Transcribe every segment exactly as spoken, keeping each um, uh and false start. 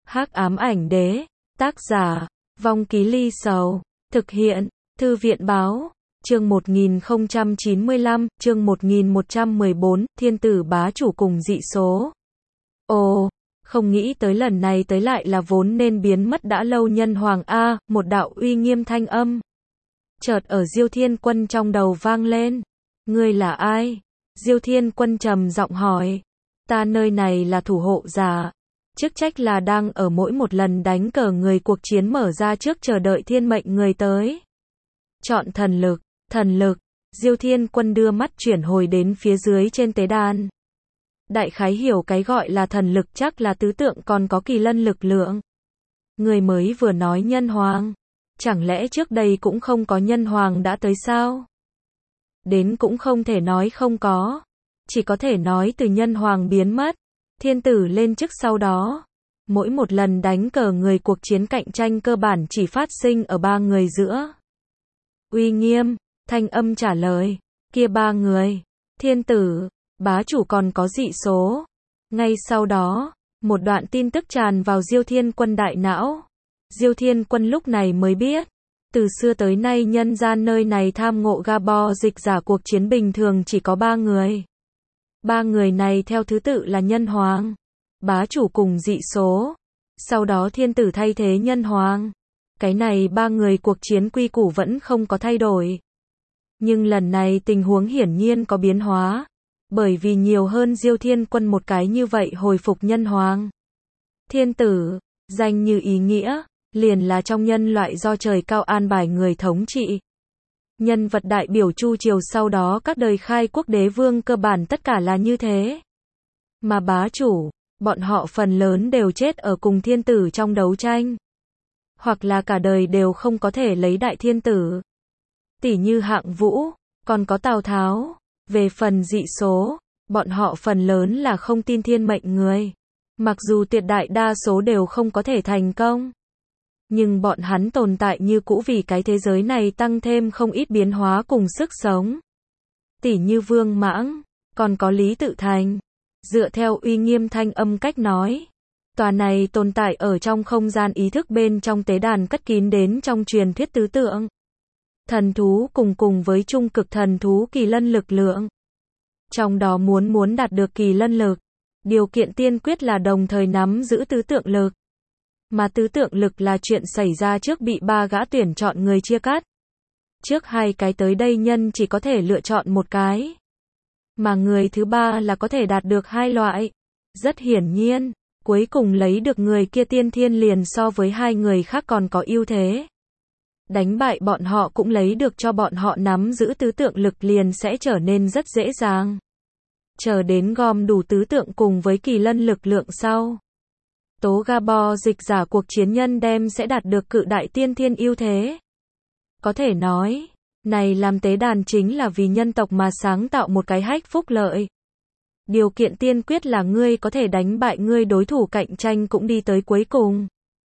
Hắc ám ảnh đế, tác giả, Vong Ký Ly Sầu, thực hiện, Thư viện báo, chương một nghìn không trăm chín mươi lăm, chương một nghìn một trăm mười bốn, thiên tử bá chủ cùng dị số. Ồ, không nghĩ tới lần này tới lại là vốn nên biến mất đã lâu nhân hoàng A, một đạo uy nghiêm thanh âm. Chợt ở Diêu Thiên Quân trong đầu vang lên. Ngươi là ai? Diêu Thiên Quân trầm giọng hỏi. Ta nơi này là thủ hộ giả. Chức trách là đang ở mỗi một lần đánh cờ người cuộc chiến mở ra trước chờ đợi thiên mệnh người tới. Chọn thần lực, thần lực. Diêu Thiên Quân đưa mắt chuyển hồi đến phía dưới trên tế đàn. Đại khái hiểu cái gọi là thần lực chắc là tứ tượng còn có kỳ lân lực lượng. Người mới vừa nói nhân hoàng. Chẳng lẽ trước đây cũng không có nhân hoàng đã tới sao? Đến cũng không thể nói không có. Chỉ có thể nói từ nhân hoàng biến mất. Thiên tử lên chức sau đó. Mỗi một lần đánh cờ người cuộc chiến cạnh tranh cơ bản chỉ phát sinh ở ba người giữa. Uy nghiêm, thanh âm trả lời. Kia ba người. Thiên tử, bá chủ còn có dị số. Ngay sau đó, một đoạn tin tức tràn vào Diêu Thiên Quân đại não. Diêu Thiên Quân lúc này mới biết. Từ xưa tới nay nhân gian nơi này tham ngộ Gabo dịch giả cuộc chiến bình thường chỉ có ba người. Ba người này theo thứ tự là nhân hoàng, bá chủ cùng dị số. Sau đó thiên tử thay thế nhân hoàng. Cái này ba người cuộc chiến quy củ vẫn không có thay đổi. Nhưng lần này tình huống hiển nhiên có biến hóa. Bởi vì nhiều hơn Diêu Thiên Quân một cái như vậy hồi phục nhân hoàng. Thiên tử, danh như ý nghĩa, liền là trong nhân loại do trời cao an bài người thống trị. Nhân vật đại biểu chu triều sau đó các đời khai quốc đế vương cơ bản tất cả là như thế. Mà bá chủ, bọn họ phần lớn đều chết ở cùng thiên tử trong đấu tranh. Hoặc là cả đời đều không có thể lấy đại thiên tử. Tỷ như Hạng Vũ, còn có Tào Tháo. Về phần dị số, bọn họ phần lớn là không tin thiên mệnh người. Mặc dù tuyệt đại đa số đều không có thể thành công. Nhưng bọn hắn tồn tại như cũ vì cái thế giới này tăng thêm không ít biến hóa cùng sức sống. Tỷ như Vương Mãng, còn có Lý Tự Thành. Dựa theo uy nghiêm thanh âm cách nói. Tòa này tồn tại ở trong không gian ý thức bên trong tế đàn cất kín đến trong truyền thuyết tứ tượng. Thần thú cùng cùng với trung cực thần thú kỳ lân lực lượng. Trong đó muốn muốn đạt được kỳ lân lực. Điều kiện tiên quyết là đồng thời nắm giữ tứ tượng lực. Mà tứ tượng lực là chuyện xảy ra trước bị ba gã tuyển chọn người chia cắt. Trước hai cái tới đây nhân chỉ có thể lựa chọn một cái. Mà người thứ ba là có thể đạt được hai loại. Rất hiển nhiên, cuối cùng lấy được người kia tiên thiên liền so với hai người khác còn có ưu thế. Đánh bại bọn họ cũng lấy được cho bọn họ nắm giữ tứ tượng lực liền sẽ trở nên rất dễ dàng. Chờ đến gom đủ tứ tượng cùng với kỳ lân lực lượng sau. Tố Gabo dịch giả cuộc chiến nhân đem sẽ đạt được cự đại tiên thiên ưu thế. Có thể nói, này làm tế đàn chính là vì nhân tộc mà sáng tạo một cái hách phúc lợi. Điều kiện tiên quyết là ngươi có thể đánh bại ngươi đối thủ cạnh tranh cũng đi tới cuối cùng.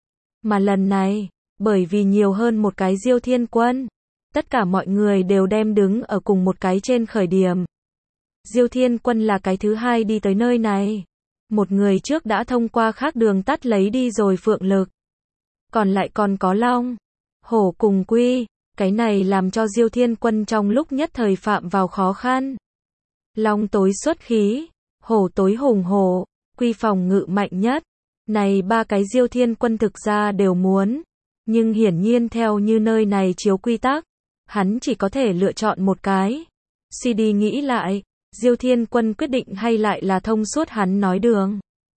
Mà lần này, bởi vì nhiều hơn một cái Diêu Thiên Quân, tất cả mọi người đều đem đứng ở cùng một cái trên khởi điểm. Diêu Thiên Quân là cái thứ hai đi tới nơi này. Một người trước đã thông qua khác đường tắt lấy đi rồi phượng lực. Còn lại còn có long, hổ cùng quy. Cái này làm cho Diêu Thiên Quân trong lúc nhất thời phạm vào khó khăn. Long tối xuất khí, hổ tối hùng hổ, quy phòng ngự mạnh nhất. Này ba cái Diêu Thiên Quân thực ra đều muốn. Nhưng hiển nhiên theo như nơi này chiếu quy tắc, hắn chỉ có thể lựa chọn một cái. Suy đi nghĩ lại. Diêu Thiên Quân quyết định hay lại là thông suốt hắn nói đường.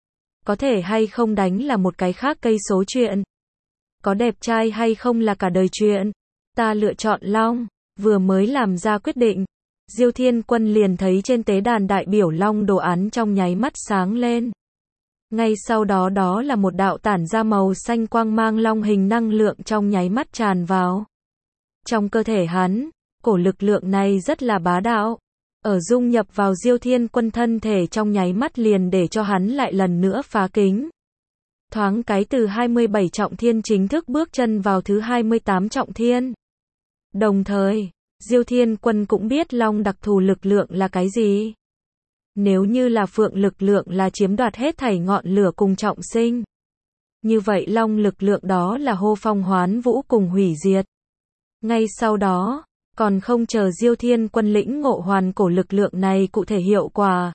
Có thể hay không đánh là một cái khác cây số chuyện. Có đẹp trai hay không là cả đời chuyện. Ta lựa chọn long. Vừa mới làm ra quyết định. Diêu Thiên Quân liền thấy trên tế đàn đại biểu long đồ án trong nháy mắt sáng lên. Ngay sau đó đó là một đạo tản ra màu xanh quang mang long hình năng lượng trong nháy mắt tràn vào. Trong cơ thể hắn, cổ lực lượng này rất là bá đạo. Ở dung nhập vào Diêu Thiên Quân thân thể trong nháy mắt liền để cho hắn lại lần nữa phá kính. Thoáng cái từ hai mươi bảy trọng thiên chính thức bước chân vào thứ hai mươi tám trọng thiên. Đồng thời, Diêu Thiên Quân cũng biết long đặc thù lực lượng là cái gì. Nếu như là phượng lực lượng là chiếm đoạt hết thảy ngọn lửa cùng trọng sinh. Như vậy long lực lượng đó là hô phong hoán vũ cùng hủy diệt. Ngay sau đó, còn không chờ Diêu Thiên Quân lĩnh ngộ hoàn cổ lực lượng này cụ thể hiệu quả.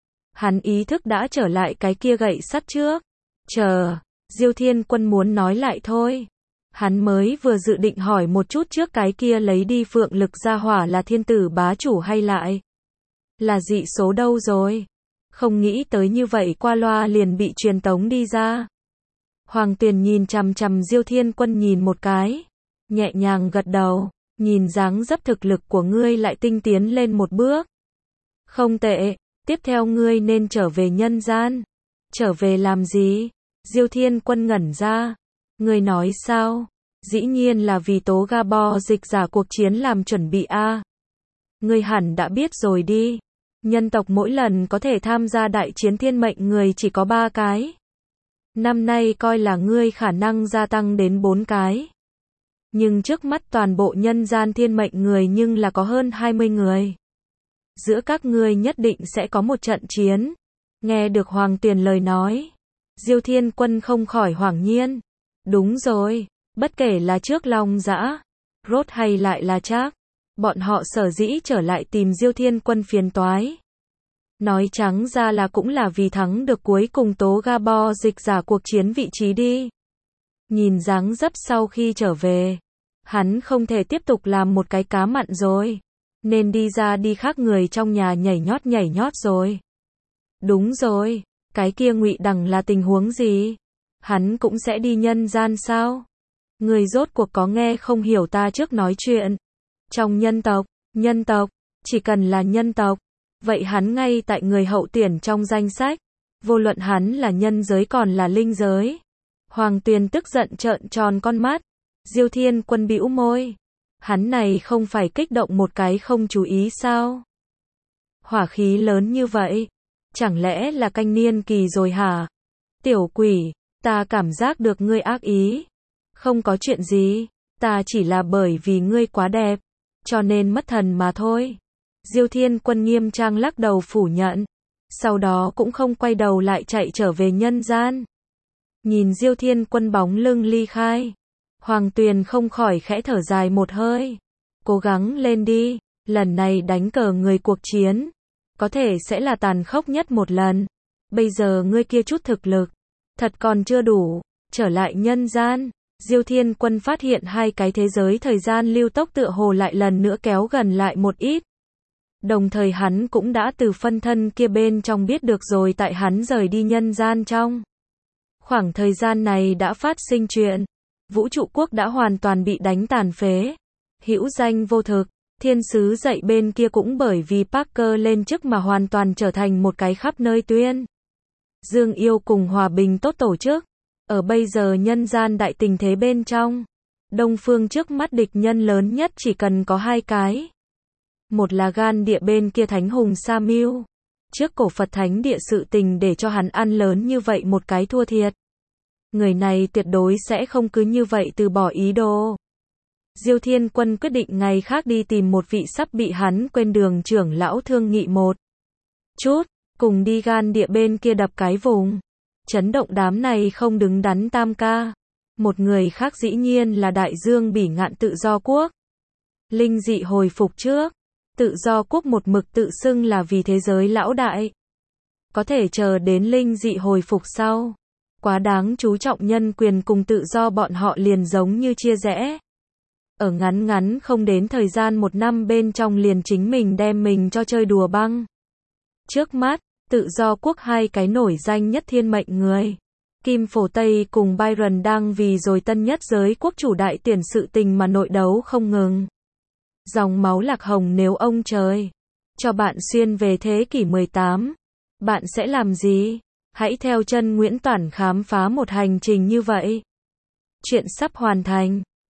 Hắn ý thức đã trở lại cái kia gậy sắt trước. Chờ, Diêu Thiên Quân muốn nói lại thôi. Hắn mới vừa dự định hỏi một chút trước cái kia lấy đi phượng lực gia hỏa là thiên tử bá chủ hay lại là dị số đâu rồi. Không nghĩ tới như vậy qua loa liền bị truyền tống đi ra. Hoàng Tuyền nhìn chằm chằm Diêu Thiên Quân nhìn một cái, nhẹ nhàng gật đầu, nhìn dáng dấp thực lực của ngươi lại tinh tiến lên một bước. Không tệ, tiếp theo ngươi nên trở về nhân gian. Trở về làm gì? Diêu Thiên Quân ngẩn ra. Ngươi nói sao? Dĩ nhiên là vì tố Gabo dịch giả cuộc chiến làm chuẩn bị a. À. Ngươi hẳn đã biết rồi đi. Nhân tộc mỗi lần có thể tham gia đại chiến thiên mệnh người chỉ có ba cái. Năm nay coi là ngươi khả năng gia tăng đến bốn cái. Nhưng trước mắt toàn bộ nhân gian thiên mệnh người nhưng là có hơn hai mươi người. Giữa các ngươi nhất định sẽ có một trận chiến. Nghe được Hoàng Tuyền lời nói, Diêu Thiên Quân không khỏi hoảng nhiên. Đúng rồi, bất kể là trước Long Dã, Rốt hay lại là Trác, bọn họ sở dĩ trở lại tìm Diêu Thiên Quân phiền toái. Nói trắng ra là cũng là vì thắng được cuối cùng tố Gabo dịch giả cuộc chiến vị trí đi. Nhìn dáng dấp sau khi trở về, hắn không thể tiếp tục làm một cái cá mặn rồi. Nên đi ra đi khác người trong nhà nhảy nhót nhảy nhót rồi. Đúng rồi, cái kia Ngụy Đằng là tình huống gì? Hắn cũng sẽ đi nhân gian sao? Người rốt cuộc có nghe không hiểu ta trước nói chuyện. Trong nhân tộc, nhân tộc, chỉ cần là nhân tộc, vậy hắn ngay tại người hậu tuyển trong danh sách. Vô luận hắn là nhân giới còn là linh giới. Hoàng Tuyền tức giận trợn tròn con mắt. Diêu Thiên Quân bĩu môi. Hắn này không phải kích động một cái không chú ý sao? Hỏa khí lớn như vậy, chẳng lẽ là canh niên kỳ rồi hả? Tiểu quỷ, ta cảm giác được ngươi ác ý. Không có chuyện gì, ta chỉ là bởi vì ngươi quá đẹp, cho nên mất thần mà thôi. Diêu Thiên Quân nghiêm trang lắc đầu phủ nhận, sau đó cũng không quay đầu lại chạy trở về nhân gian. Nhìn Diêu Thiên Quân bóng lưng ly khai, Hoàng Tuyền không khỏi khẽ thở dài một hơi. Cố gắng lên đi, lần này đánh cờ người cuộc chiến, có thể sẽ là tàn khốc nhất một lần. Bây giờ ngươi kia chút thực lực, thật còn chưa đủ. Trở lại nhân gian, Diêu Thiên Quân phát hiện hai cái thế giới thời gian lưu tốc tựa hồ lại lần nữa kéo gần lại một ít. Đồng thời hắn cũng đã từ phân thân kia bên trong biết được rồi tại hắn rời đi nhân gian trong khoảng thời gian này đã phát sinh chuyện. Vũ trụ quốc đã hoàn toàn bị đánh tàn phế. Hữu danh vô thực, thiên sứ dạy bên kia cũng bởi vì Parker lên chức mà hoàn toàn trở thành một cái khắp nơi tuyên dương yêu cùng hòa bình tốt tổ chức. Ở bây giờ nhân gian đại tình thế bên trong, Đông phương trước mắt địch nhân lớn nhất chỉ cần có hai cái. Một là gan địa bên kia Thánh Hùng Sa Mưu. Trước cổ Phật Thánh địa sự tình để cho hắn ăn lớn như vậy một cái thua thiệt. Người này tuyệt đối sẽ không cứ như vậy từ bỏ ý đồ. Diêu Thiên Quân quyết định ngày khác đi tìm một vị sắp bị hắn quên đường trưởng lão thương nghị một chút, cùng đi gan địa bên kia đập cái vùng. Chấn động đám này không đứng đắn tam ca. Một người khác dĩ nhiên là Đại Dương Bỉ Ngạn Tự Do Quốc. Linh dị hồi phục trước, Tự Do Quốc một mực tự xưng là vì thế giới lão đại. Có thể chờ đến linh dị hồi phục sau. Quá đáng chú trọng nhân quyền cùng tự do bọn họ liền giống như chia rẽ. Ở ngắn ngắn không đến thời gian một năm bên trong liền chính mình đem mình cho chơi đùa băng. Trước mắt, Tự Do Quốc hai cái nổi danh nhất thiên mệnh người. Kim Phổ Tây cùng Byron đang vì rồi tân nhất giới quốc chủ đại tiền sự tình mà nội đấu không ngừng. Dòng máu lạc hồng nếu ông trời cho bạn xuyên về thế kỷ mười tám, bạn sẽ làm gì? Hãy theo chân Nguyễn Toản khám phá một hành trình như vậy. Chuyện sắp hoàn thành.